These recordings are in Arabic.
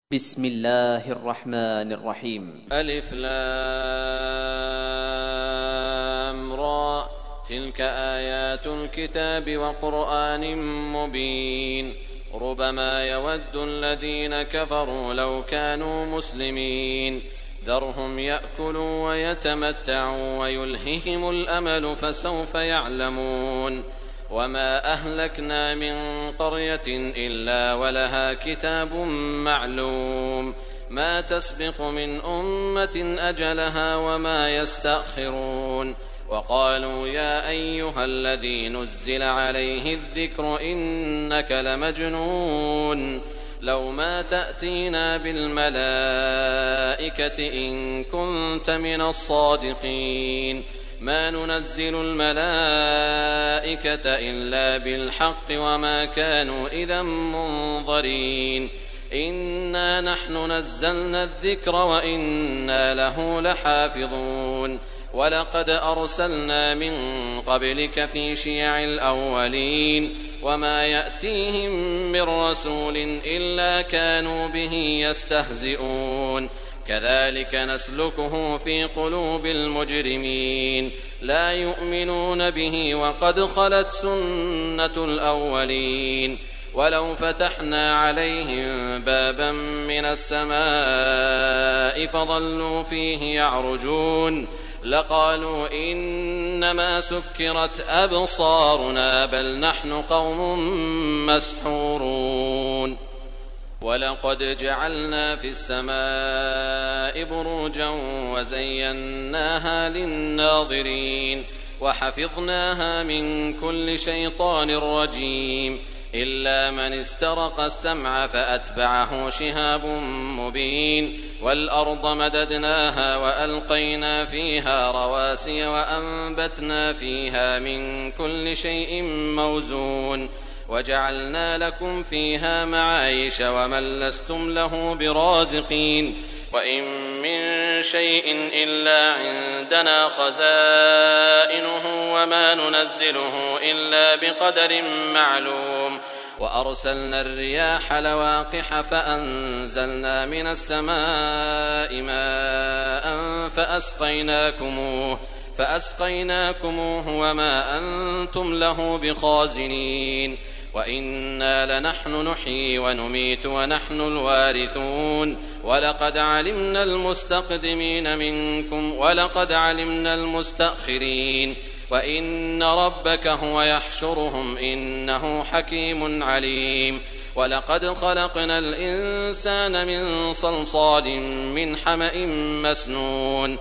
بسم الله الرحمن الرحيم. ألف لام را تلك آيات الكتاب وقرآن مبين ربما يود الذين كفروا لو كانوا مسلمين ذرهم يأكلوا ويتمتعوا ويلههم الأمل فسوف يعلمون وما أهلكنا من قرية إلا ولها كتاب معلوم ما تسبق من أمة أجلها وما يستأخرون وقالوا يا أيها الذي نزل عليه الذكر إنك لمجنون لو ما تأتينا بالملائكة إن كنت من الصادقين ما ننزل الملائكة إلا بالحق وما كانوا إذا منظرين إنا نحن نزلنا الذكر وإنا له لحافظون ولقد أرسلنا من قبلك في شيع الأولين وما يأتيهم من رسول إلا كانوا به يستهزئون كذلك نسلكه في قلوب المجرمين لا يؤمنون به وقد خلت سنة الأولين ولو فتحنا عليهم بابا من السماء فظلوا فيه يعرجون لقالوا إنما سكرت أبصارنا بل نحن قوم مسحورون ولقد جعلنا في السماء بروجا وزيناها للناظرين وحفظناها من كل شيطان رجيم إلا من استرق السمع فأتبعه شهاب مبين والأرض مددناها وألقينا فيها رواسي وأنبتنا فيها من كل شيء موزون وجعلنا لكم فيها معايش ومن لستم له برازقين وإن من شيء إلا عندنا خزائنه وما ننزله إلا بقدر معلوم وأرسلنا الرياح لواقح فأنزلنا من السماء ماء فأسقيناكموه وما أنتم له بخازنين وإنا لنحن نحيي ونميت ونحن الوارثون ولقد علمنا المستقدمين منكم ولقد علمنا المستأخرين وإن ربك هو يحشرهم إنه حكيم عليم ولقد خلقنا الإنسان من صلصال من حمأ مسنون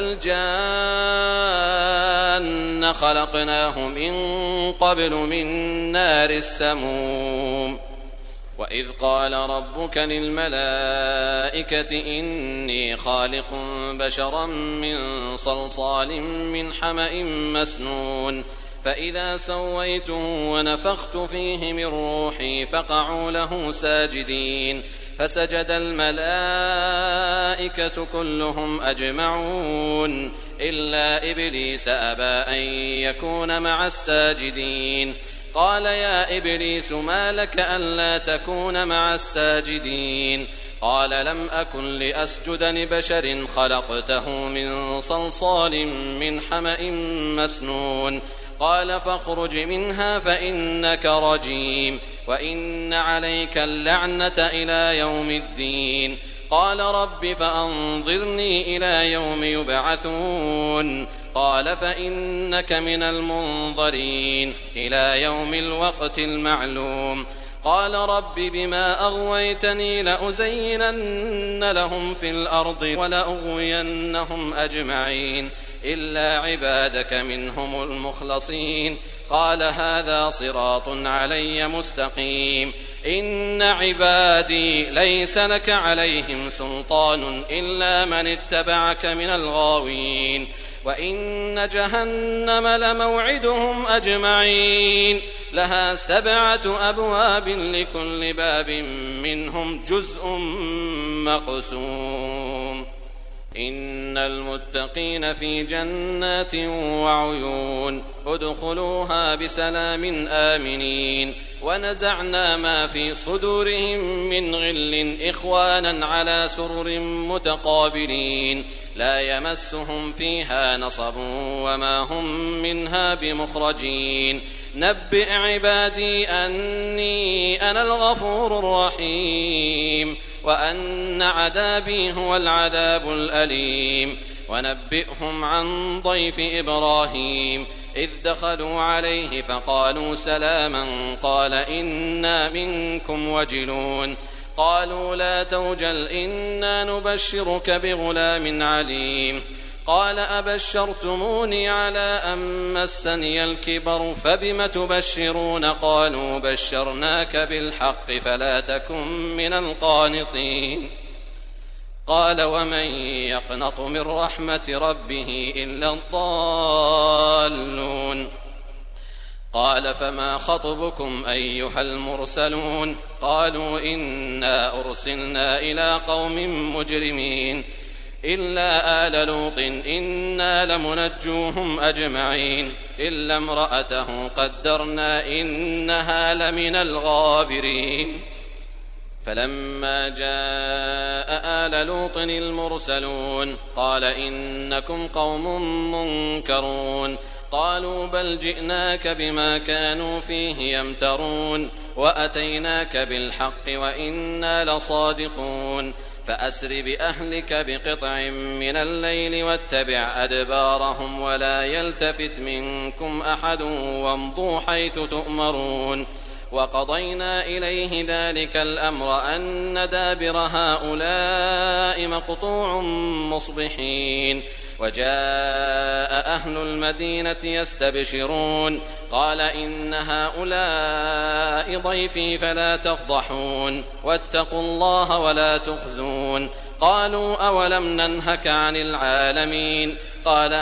والجان خلقناه من قبل من نار السموم وإذ قال ربك للملائكة إني خالق بشرا من صلصال من حمأ مسنون فإذا سويته ونفخت فيه من روحي فقعوا له ساجدين فسجد الملائكة كلهم أجمعون إلا إبليس أبى أن يكون مع الساجدين قال يا إبليس ما لك ألا تكون مع الساجدين قال لم أكن لأسجد لبشر خلقته من صلصال من حمأ مسنون قال فاخرج منها فإنك رجيم وإن عليك اللعنة إلى يوم الدين قال رب فأنظرني إلى يوم يبعثون قال فإنك من المنظرين إلى يوم الوقت المعلوم قال رب بما أغويتني لأزينن لهم في الأرض ولأغوينهم أجمعين إلا عبادك منهم المخلصين قال هذا صراط علي مستقيم إن عبادي ليس لك عليهم سلطان إلا من اتبعك من الغاوين وإن جهنم لموعدهم أجمعين لها 7 أبواب لكل باب منهم جزء مقسوم إن المتقين في جنات وعيون ادخلوها بسلام آمنين ونزعنا ما في صدورهم من غل إخوانا على سرر متقابلين لا يمسهم فيها نصب وما هم منها بمخرجين نبئ عبادي أني أنا الغفور الرحيم وأن عذابي هو العذاب الأليم ونبئهم عن ضيف إبراهيم إذ دخلوا عليه فقالوا سلاما قال إنا منكم وجلون قالوا لا توجل إنا نبشرك بغلام عليم قال أبشرتموني على أن مسني الكبر فبم تبشرون قالوا بشرناك بالحق فلا تكن من القانطين قال ومن يقنط من رحمة ربه إلا الضالون قال فما خطبكم أيها المرسلون قالوا إنا أرسلنا إلى قوم مجرمين إلا آل لوط إنا لمنجوهم أجمعين إلا امرأته قدرنا إنها لمن الغابرين فلما جاء آل لوط المرسلون قال إنكم قوم منكرون قالوا بل جئناك بما كانوا فيه يمترون وأتيناك بالحق وإنا لصادقون فأسر بأهلك بقطع من الليل واتبع أدبارهم ولا يلتفت منكم أحد وامضوا حيث تؤمرون وقضينا إليه ذلك الأمر أن دابر هؤلاء مقطوع مصبحين وجاء أهل المدينة يستبشرون قال إن هؤلاء ضيفي فلا تفضحون واتقوا الله ولا تخزون قالوا أولم ننهك عن العالمين قال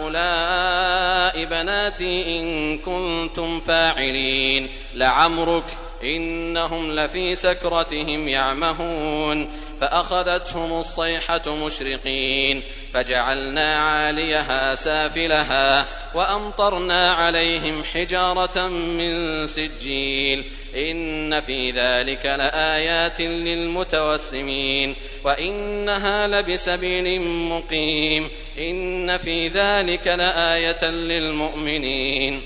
هؤلاء بناتي إن كنتم فاعلين لعمرك إنهم لفي سكرتهم يعمهون فأخذتهم الصيحة مشرقين فجعلنا عاليها سافلها وأمطرنا عليهم حجارة من سجيل إن في ذلك لآيات للمتوسمين وإنها لبسبيل مقيم إن في ذلك لآية للمؤمنين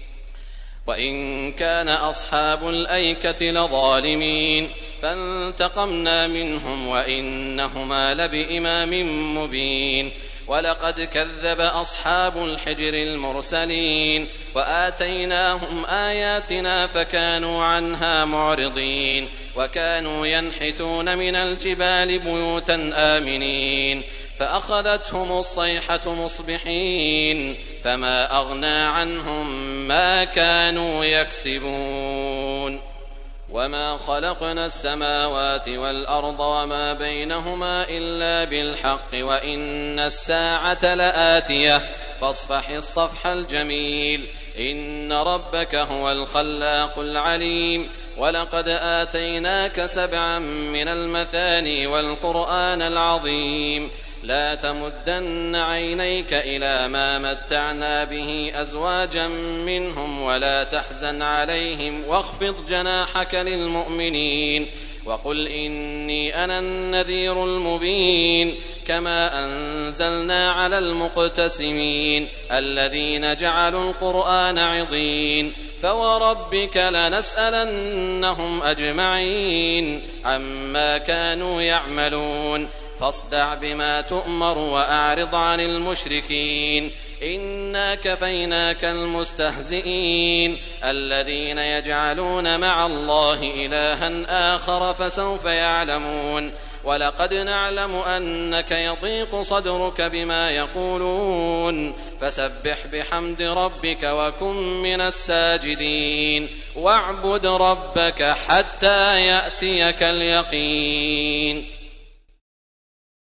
وإن كان أصحاب الأيكة لظالمين فانتقمنا منهم وإنهما لبإمام مبين ولقد كذب أصحاب الحجر المرسلين وآتيناهم آياتنا فكانوا عنها معرضين وكانوا ينحتون من الجبال بيوتا آمنين فأخذتهم الصيحة مصبحين فما أغنى عنهم ما كانوا يكسبون وما خلقنا السماوات والأرض وما بينهما إلا بالحق وإن الساعة لآتية فاصفح الصفح الجميل إن ربك هو الخلاق العليم ولقد آتيناك 7 من المثاني والقرآن العظيم لا تمدن عينيك إلى ما متعنا به أزواجا منهم ولا تحزن عليهم واخفض جناحك للمؤمنين وقل إني أنا النذير المبين كما أنزلنا على المقتسمين الذين جعلوا القرآن عضين فوربك لنسألنهم أجمعين عما كانوا يعملون فاصدع بما تؤمر وأعرض عن المشركين إنا كفيناك المستهزئين الذين يجعلون مع الله إلها آخر فسوف يعلمون ولقد نعلم أنك يضيق صدرك بما يقولون فسبح بحمد ربك وكن من الساجدين واعبد ربك حتى يأتيك اليقين